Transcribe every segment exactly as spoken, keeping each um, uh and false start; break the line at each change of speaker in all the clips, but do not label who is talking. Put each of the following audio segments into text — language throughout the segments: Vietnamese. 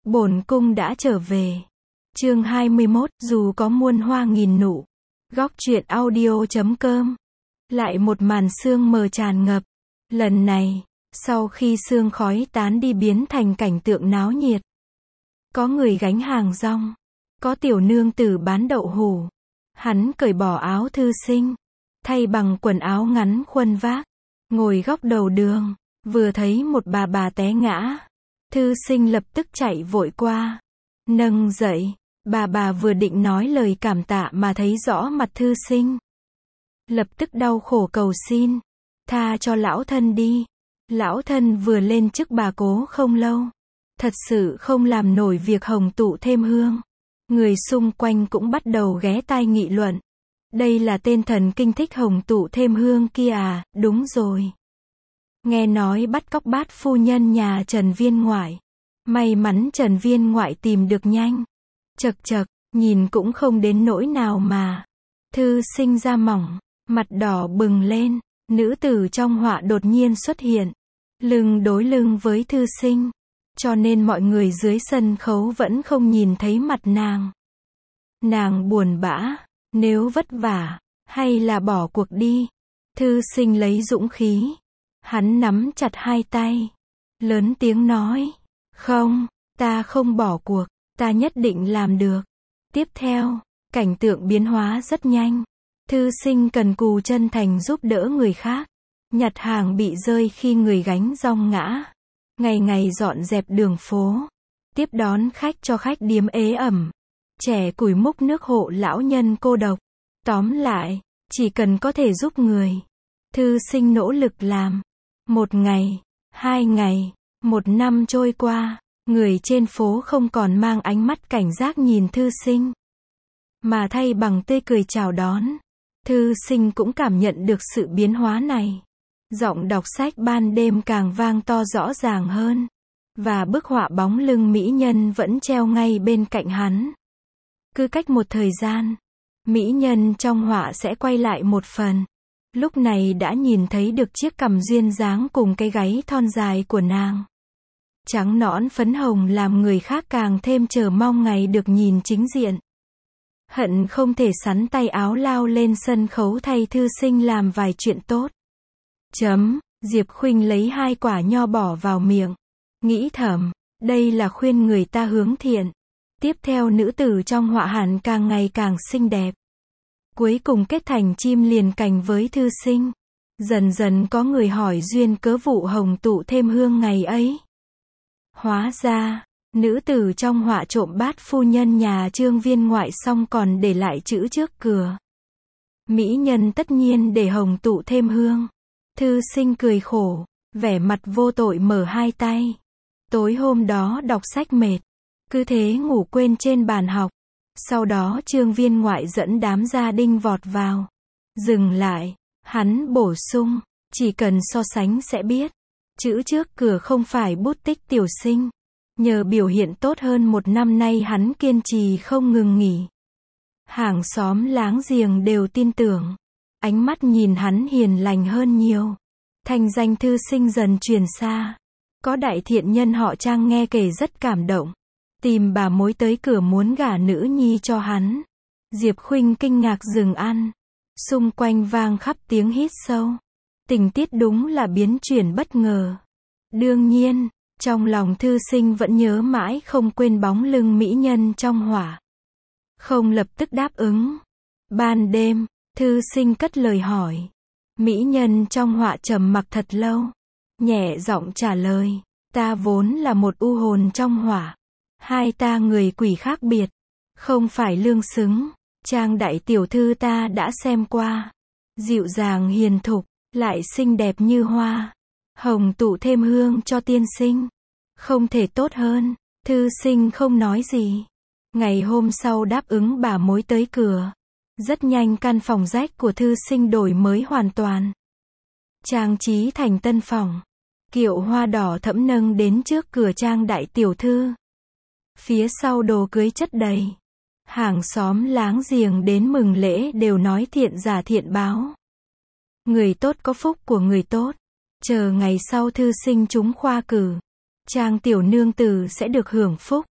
Bổn cung đã trở về. Chương hai mươi mốt, dù có muôn hoa nghìn nụ. Góc truyện audio chấm com. Lại một màn sương mờ tràn ngập. Lần này, sau khi sương khói tán đi biến thành cảnh tượng náo nhiệt. Có người gánh hàng rong. Có tiểu nương tử bán đậu hủ. Hắn cởi bỏ áo thư sinh. Thay bằng quần áo ngắn khuân vác. Ngồi góc đầu đường. Vừa thấy một bà bà té ngã. Thư sinh lập tức chạy vội qua. Nâng dậy. Bà bà vừa định nói lời cảm tạ mà thấy rõ mặt thư sinh. Lập tức đau khổ cầu xin. Tha cho lão thân đi. Lão thân vừa lên chức bà cố không lâu. Thật sự không làm nổi việc hồng tụ thêm hương. Người xung quanh cũng bắt đầu ghé tai nghị luận. Đây là tên thần kinh thích hồng tụ thêm hương kia à, đúng rồi. Nghe nói bắt cóc bát phu nhân nhà Trần Viên Ngoại. May mắn Trần Viên Ngoại tìm được nhanh. Chật chật, nhìn cũng không đến nỗi nào mà. Thư sinh da mỏng, mặt đỏ bừng lên. Nữ tử trong họa đột nhiên xuất hiện. Lưng đối lưng với thư sinh. Cho nên mọi người dưới sân khấu vẫn không nhìn thấy mặt nàng. Nàng buồn bã, nếu vất vả, hay là bỏ cuộc đi. Thư sinh lấy dũng khí. Hắn nắm chặt hai tay. Lớn tiếng nói. Không, ta không bỏ cuộc, ta nhất định làm được. Tiếp theo, cảnh tượng biến hóa rất nhanh. Thư sinh cần cù chân thành giúp đỡ người khác. Nhặt hàng bị rơi khi người gánh rong ngã. Ngày ngày dọn dẹp đường phố. Tiếp đón khách cho khách điếm ế ẩm. Trẻ củi múc nước hộ lão nhân cô độc. Tóm lại, chỉ cần có thể giúp người. Thư sinh nỗ lực làm. Một ngày, hai ngày, một năm trôi qua. Người trên phố không còn mang ánh mắt cảnh giác nhìn thư sinh. Mà thay bằng tươi cười chào đón. Thư sinh cũng cảm nhận được sự biến hóa này. Giọng đọc sách ban đêm càng vang to rõ ràng hơn. Và bức họa bóng lưng mỹ nhân vẫn treo ngay bên cạnh hắn. Cứ cách một thời gian, mỹ nhân trong họa sẽ quay lại một phần. Lúc này đã nhìn thấy được chiếc cằm duyên dáng cùng cái gáy thon dài của nàng. Trắng nõn phấn hồng làm người khác càng thêm chờ mong ngày được nhìn chính diện. Hận không thể sắn tay áo lao lên sân khấu thay thư sinh làm vài chuyện tốt. Chấm, Diệp Khuynh lấy hai quả nho bỏ vào miệng. Nghĩ thầm, đây là khuyên người ta hướng thiện. Tiếp theo nữ tử trong họa hẳn càng ngày càng xinh đẹp. Cuối cùng kết thành chim liền cành với thư sinh. Dần dần có người hỏi duyên cớ vụ hồng tụ thêm hương ngày ấy. Hóa ra, nữ tử trong họa trộm bát phu nhân nhà Trương Viên Ngoại xong còn để lại chữ trước cửa. Mỹ nhân tất nhiên để hồng tụ thêm hương. Thư sinh cười khổ, vẻ mặt vô tội mở hai tay. Tối hôm đó đọc sách mệt, cứ thế ngủ quên trên bàn học. Sau đó Trương Viên Ngoại dẫn đám gia đình vọt vào. Dừng lại, hắn bổ sung, chỉ cần so sánh sẽ biết. Chữ trước cửa không phải bút tích tiểu sinh. Nhờ biểu hiện tốt hơn một năm nay hắn kiên trì không ngừng nghỉ. Hàng xóm láng giềng đều tin tưởng. Ánh mắt nhìn hắn hiền lành hơn nhiều. Thành danh thư sinh dần truyền xa. Có đại thiện nhân họ Trang nghe kể rất cảm động. Tìm bà mối tới cửa muốn gả nữ nhi cho hắn. Diệp Khuynh kinh ngạc dừng ăn. Xung quanh vang khắp tiếng hít sâu. Tình tiết đúng là biến chuyển bất ngờ. Đương nhiên, trong lòng thư sinh vẫn nhớ mãi không quên bóng lưng mỹ nhân trong họa. Không lập tức đáp ứng. Ban đêm, thư sinh cất lời hỏi. Mỹ nhân trong họa trầm mặc thật lâu. Nhẹ giọng trả lời. Ta vốn là một u hồn trong họa. Hai ta người quỷ khác biệt. Không phải lương xứng. Trang đại tiểu thư ta đã xem qua. Dịu dàng hiền thục, lại xinh đẹp như hoa. Hồng tụ thêm hương cho tiên sinh. Không thể tốt hơn. Thư sinh không nói gì. Ngày hôm sau đáp ứng bà mối tới cửa. Rất nhanh căn phòng rách của thư sinh đổi mới hoàn toàn. Trang trí thành tân phòng. Kiệu hoa đỏ thẫm nâng đến trước cửa Trang đại tiểu thư. Phía sau đồ cưới chất đầy. Hàng xóm láng giềng đến mừng lễ đều nói thiện giả thiện báo. Người tốt có phúc của người tốt. Chờ ngày sau thư sinh trúng khoa cử. Trang tiểu nương tử sẽ được hưởng phúc.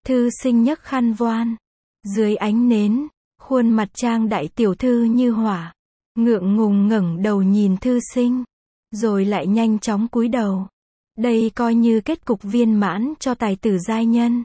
Thư sinh nhấc khăn voan. Dưới ánh nến, khuôn mặt Trang đại tiểu thư như hỏa. Ngượng ngùng ngẩng đầu nhìn thư sinh. Rồi lại nhanh chóng cúi đầu. Đây coi như kết cục viên mãn cho tài tử giai nhân.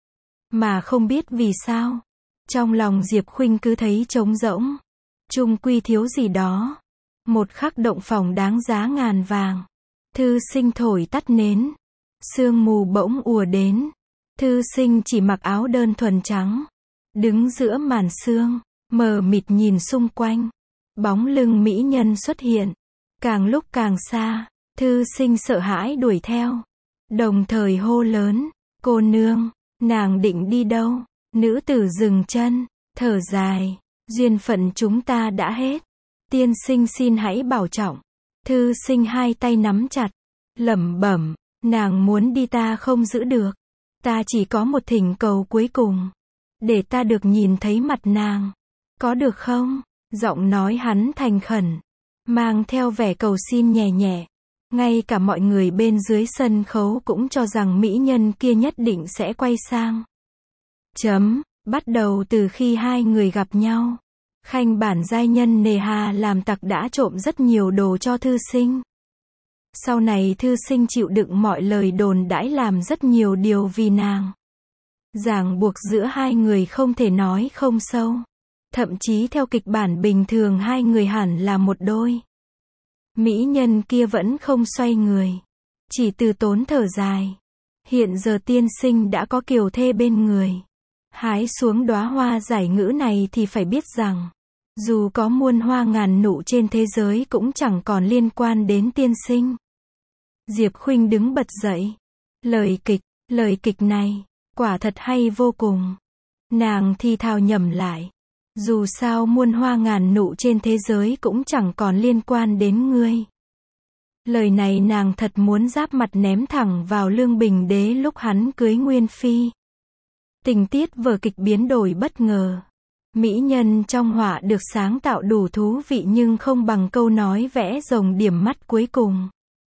Mà không biết vì sao. Trong lòng Diệp Khuynh cứ thấy trống rỗng. Chung quy thiếu gì đó. Một khắc động phòng đáng giá ngàn vàng. Thư sinh thổi tắt nến. Sương mù bỗng ùa đến. Thư sinh chỉ mặc áo đơn thuần trắng. Đứng giữa màn sương. Mờ mịt nhìn xung quanh. Bóng lưng mỹ nhân xuất hiện. Càng lúc càng xa. Thư sinh sợ hãi đuổi theo. Đồng thời hô lớn. Cô nương, nàng định đi đâu? Nữ tử dừng chân. Thở dài. Duyên phận chúng ta đã hết. Tiên sinh xin hãy bảo trọng. Thư sinh hai tay nắm chặt. Lẩm bẩm. Nàng muốn đi ta không giữ được. Ta chỉ có một thỉnh cầu cuối cùng. Để ta được nhìn thấy mặt nàng. Có được không? Giọng nói hắn thành khẩn. Mang theo vẻ cầu xin nhẹ nhẹ. Ngay cả mọi người bên dưới sân khấu cũng cho rằng mỹ nhân kia nhất định sẽ quay sang. Chấm. Bắt đầu từ khi hai người gặp nhau. Khanh bản giai nhân nề hà làm tặc đã trộm rất nhiều đồ cho thư sinh. Sau này thư sinh chịu đựng mọi lời đồn đãi làm rất nhiều điều vì nàng. Ràng buộc giữa hai người không thể nói không sâu. Thậm chí theo kịch bản bình thường hai người hẳn là một đôi. Mỹ nhân kia vẫn không xoay người. Chỉ từ tốn thở dài. Hiện giờ tiên sinh đã có kiều thê bên người. Hái xuống đóa hoa giải ngữ này thì phải biết rằng. Dù có muôn hoa ngàn nụ trên thế giới cũng chẳng còn liên quan đến tiên sinh. Diệp Khuynh đứng bật dậy. Lời kịch, lời kịch này, quả thật hay vô cùng. Nàng thì thào nhẩm lại. Dù sao muôn hoa ngàn nụ trên thế giới cũng chẳng còn liên quan đến ngươi. Lời này nàng thật muốn giáp mặt ném thẳng vào Lương Bình Đế lúc hắn cưới Nguyên Phi. Tình tiết vở kịch biến đổi bất ngờ. Mỹ nhân trong họa được sáng tạo đủ thú vị nhưng không bằng câu nói vẽ rồng điểm mắt cuối cùng.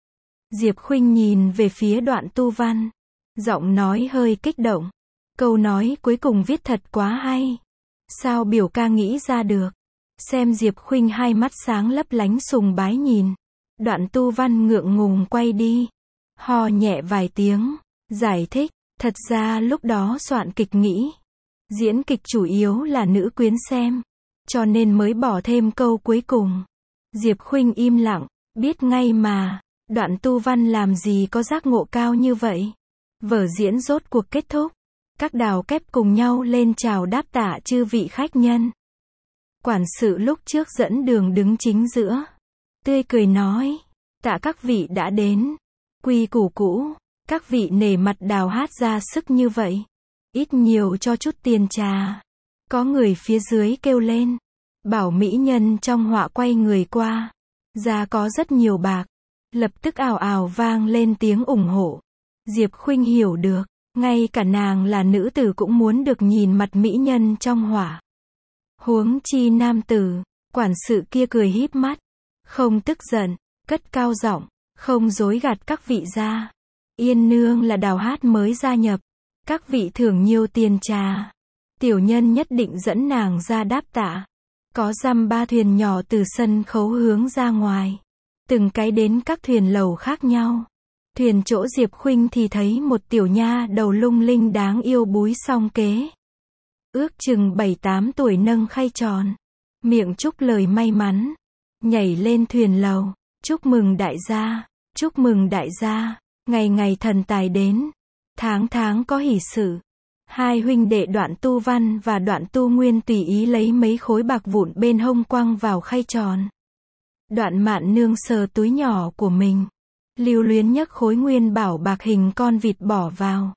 Diệp Khuynh nhìn về phía Đoạn Tu Văn. Giọng nói hơi kích động. Câu nói cuối cùng viết thật quá hay. Sao biểu ca nghĩ ra được? Xem Diệp Khuynh hai mắt sáng lấp lánh sùng bái nhìn. Đoạn Tu Văn ngượng ngùng quay đi. Ho nhẹ vài tiếng. Giải thích. Thật ra lúc đó soạn kịch nghĩ. Diễn kịch chủ yếu là nữ quyến xem. Cho nên mới bỏ thêm câu cuối cùng. Diệp Khuynh im lặng. Biết ngay mà. Đoạn Tu Văn làm gì có giác ngộ cao như vậy. Vở diễn rốt cuộc kết thúc. Các đào kép cùng nhau lên chào đáp tạ chư vị khách nhân. Quản sự lúc trước dẫn đường đứng chính giữa. Tươi cười nói. Tạ các vị đã đến. Quy củ cũ. Các vị nể mặt đào hát ra sức như vậy. Ít nhiều cho chút tiền trà. Có người phía dưới kêu lên. Bảo mỹ nhân trong họa quay người qua. Ra có rất nhiều bạc. Lập tức ào ào vang lên tiếng ủng hộ. Diệp Khuynh hiểu được. Ngay cả nàng là nữ tử cũng muốn được nhìn mặt mỹ nhân trong họa. Huống chi nam tử. Quản sự kia cười híp mắt. Không tức giận. Cất cao giọng. Không dối gạt các vị ra. Yên nương là đào hát mới gia nhập. Các vị thưởng nhiều tiền trà. Tiểu nhân nhất định dẫn nàng ra đáp tạ. Có dăm ba thuyền nhỏ từ sân khấu hướng ra ngoài. Từng cái đến các thuyền lầu khác nhau. Thuyền chỗ Diệp Khuynh thì thấy một tiểu nha đầu lung linh đáng yêu búi song kế. Ước chừng bảy tám tuổi nâng khay tròn. Miệng chúc lời may mắn. Nhảy lên thuyền lầu. Chúc mừng đại gia. Chúc mừng đại gia. Ngày ngày thần tài đến. Tháng tháng có hỷ sự. Hai huynh đệ Đoạn Tu Văn và Đoạn Tu Nguyên tùy ý lấy mấy khối bạc vụn bên hông quăng vào khay tròn. Đoạn Mạn Nương sờ túi nhỏ của mình. Lưu luyến nhấc khối nguyên bảo bạc hình con vịt bỏ vào.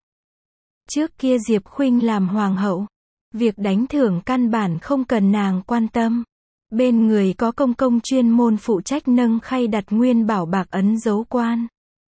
Trước kia Diệp Khuynh làm hoàng hậu. Việc đánh thưởng căn bản không cần nàng quan tâm. Bên người có công công chuyên môn phụ trách nâng khay đặt nguyên bảo bạc ấn dấu quan.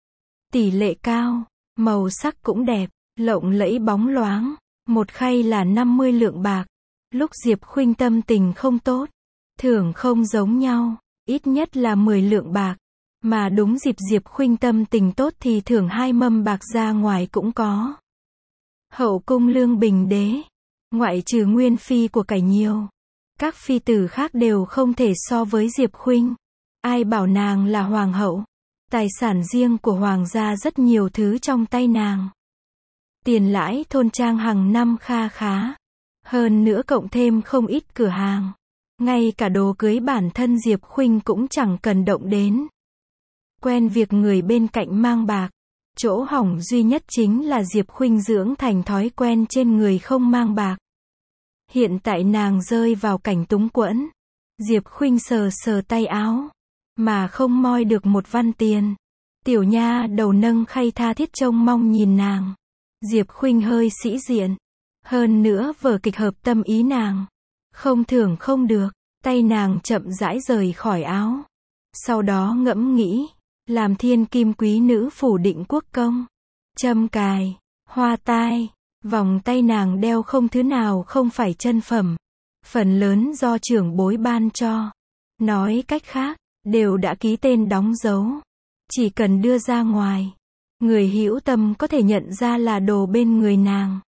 Tỷ lệ cao, màu sắc cũng đẹp, lộng lẫy bóng loáng. Một khay là năm mươi lượng bạc. Lúc Diệp Khuynh tâm tình không tốt, thưởng không giống nhau, ít nhất là mười lượng bạc. Mà đúng dịp Diệp Khuynh tâm tình tốt thì thưởng hai mâm bạc ra ngoài cũng có. Hậu cung Lương Bình Đế, ngoại trừ Nguyên Phi của cải nhiều, các phi tử khác đều không thể so với Diệp Khuynh. Ai bảo nàng là hoàng hậu? Tài sản riêng của hoàng gia rất nhiều thứ trong tay nàng. Tiền lãi thôn trang hàng năm kha khá. Hơn nữa cộng thêm không ít cửa hàng. Ngay cả đồ cưới bản thân Diệp Khuynh cũng chẳng cần động đến. Quen việc người bên cạnh mang bạc. Chỗ hỏng duy nhất chính là Diệp Khuynh dưỡng thành thói quen trên người không mang bạc. Hiện tại nàng rơi vào cảnh túng quẫn. Diệp Khuynh sờ sờ tay áo, mà không moi được một văn tiền. Tiểu nha đầu nâng khay tha thiết trông mong nhìn nàng. Diệp Khuynh hơi sĩ diện. Hơn nữa vở kịch hợp tâm ý nàng. Không thưởng không được. Tay nàng chậm rãi rời khỏi áo. Sau đó ngẫm nghĩ. Làm thiên kim quý nữ phủ Định Quốc công. Châm cài, hoa tai, vòng tay nàng đeo không thứ nào không phải chân phẩm. Phần lớn do trưởng bối ban cho. Nói cách khác, đều đã ký tên đóng dấu. Chỉ cần đưa ra ngoài, người hữu tâm có thể nhận ra là đồ bên người nàng.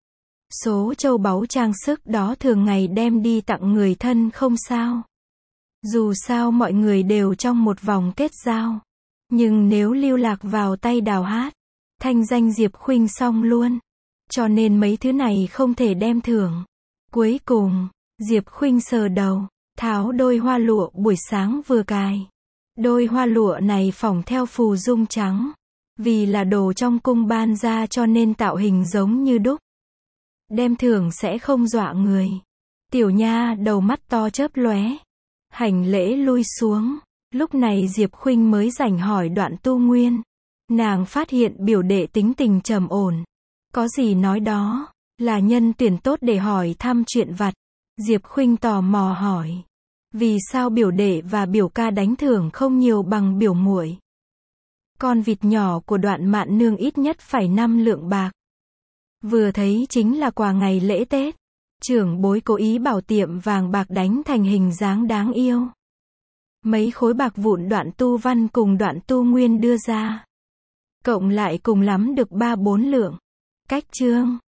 Số châu báu trang sức đó thường ngày đem đi tặng người thân không sao. Dù sao mọi người đều trong một vòng kết giao. Nhưng nếu lưu lạc vào tay Đào Hát, thanh danh Diệp Khuynh xong luôn. Cho nên mấy thứ này không thể đem thưởng. Cuối cùng, Diệp Khuynh sờ đầu, tháo đôi hoa lụa buổi sáng vừa cài. Đôi hoa lụa này phỏng theo phù dung trắng. Vì là đồ trong cung ban ra cho nên tạo hình giống như đúc. Đem thưởng sẽ không dọa người. Tiểu nha đầu mắt to chớp lóe. Hành lễ lui xuống. Lúc này Diệp Khuynh mới rảnh hỏi Đoạn Tu Nguyên. Nàng phát hiện biểu đệ tính tình trầm ổn. Có gì nói đó, là nhân tuyển tốt để hỏi thăm chuyện vặt. Diệp Khuynh tò mò hỏi. Vì sao biểu đệ và biểu ca đánh thưởng không nhiều bằng biểu muội? Con vịt nhỏ của Đoạn Mạn Nương ít nhất phải năm lượng bạc. Vừa thấy chính là quà ngày lễ Tết. Trưởng bối cố ý bảo tiệm vàng bạc đánh thành hình dáng đáng yêu. Mấy khối bạc vụn Đoạn Tu Văn cùng Đoạn Tu Nguyên đưa ra. Cộng lại cùng lắm được ba bốn lượng. Cách trương.